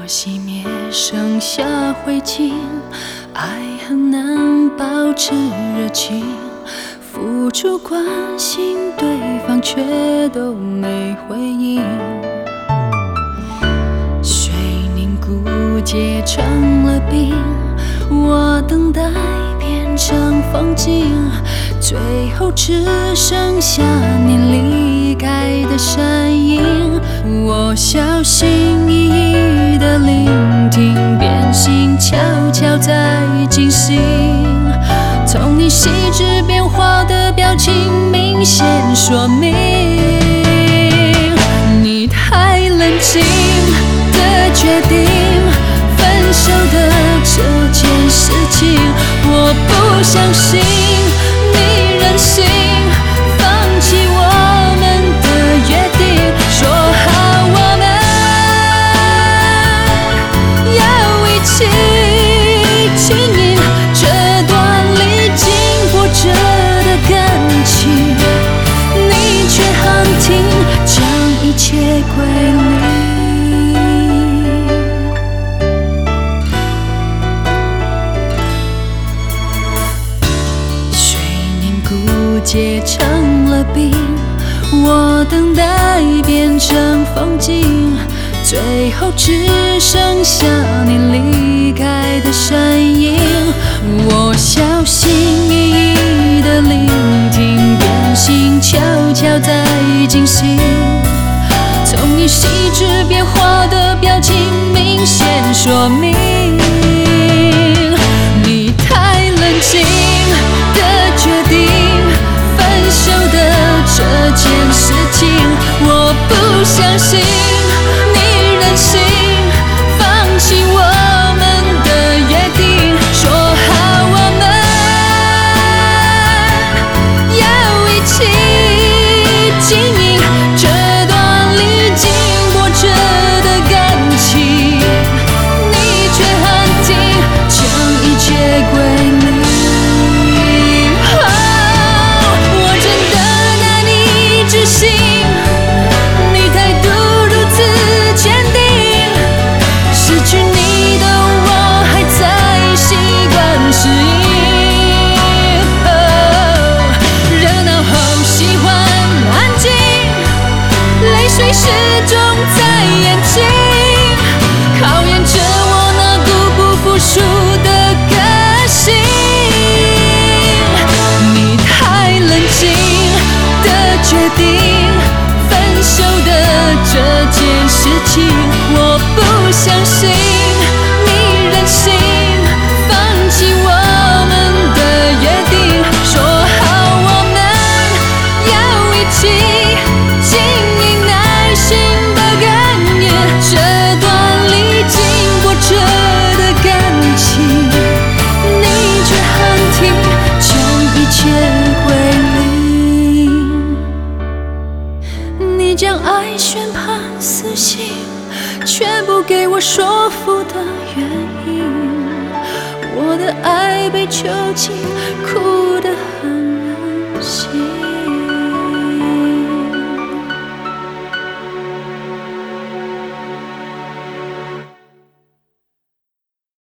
熄灭，剩下灰烬，爱很难保持热情，付出关心，对方却都没回应。水凝固结成了冰，我等待变成风景，最后只剩下你离开的身影。我小心翼翼地聆听，变心悄悄在进行，从你细致变化的表情明显说明，你太冷静的决定分手的这件事情，我不相信你任性放弃我们的约定，说好我们要一起经营这段历经波折的感情，你却喊停，将一切归零。水凝固结成了冰，我等待变成风景，最后只剩下你离开的身影。我小心翼翼地聆听，变心悄悄在进行，从你细致变化的表情明显说明，你太冷静的决定分手的这件事情，我不相信你任性放弃我们的约定，说好我们要一起经营这段历经波折的感情，你却喊停，将一切归零。我真的难以置信，你态度如此坚定，失去你的我还在习惯适应。热闹后喜欢安静，泪水始终在眼睛，考验着我那固不服输的个性。你太冷静的决定分手的这件事情，我不相信你任性放弃我们的约定，说好我们要一起经营耐心的感应，这段历经波折的感情，你却喊停，将一切归零。你将爱宣判死刑，却不给我说服的原因，我的爱被囚禁，哭得很任性。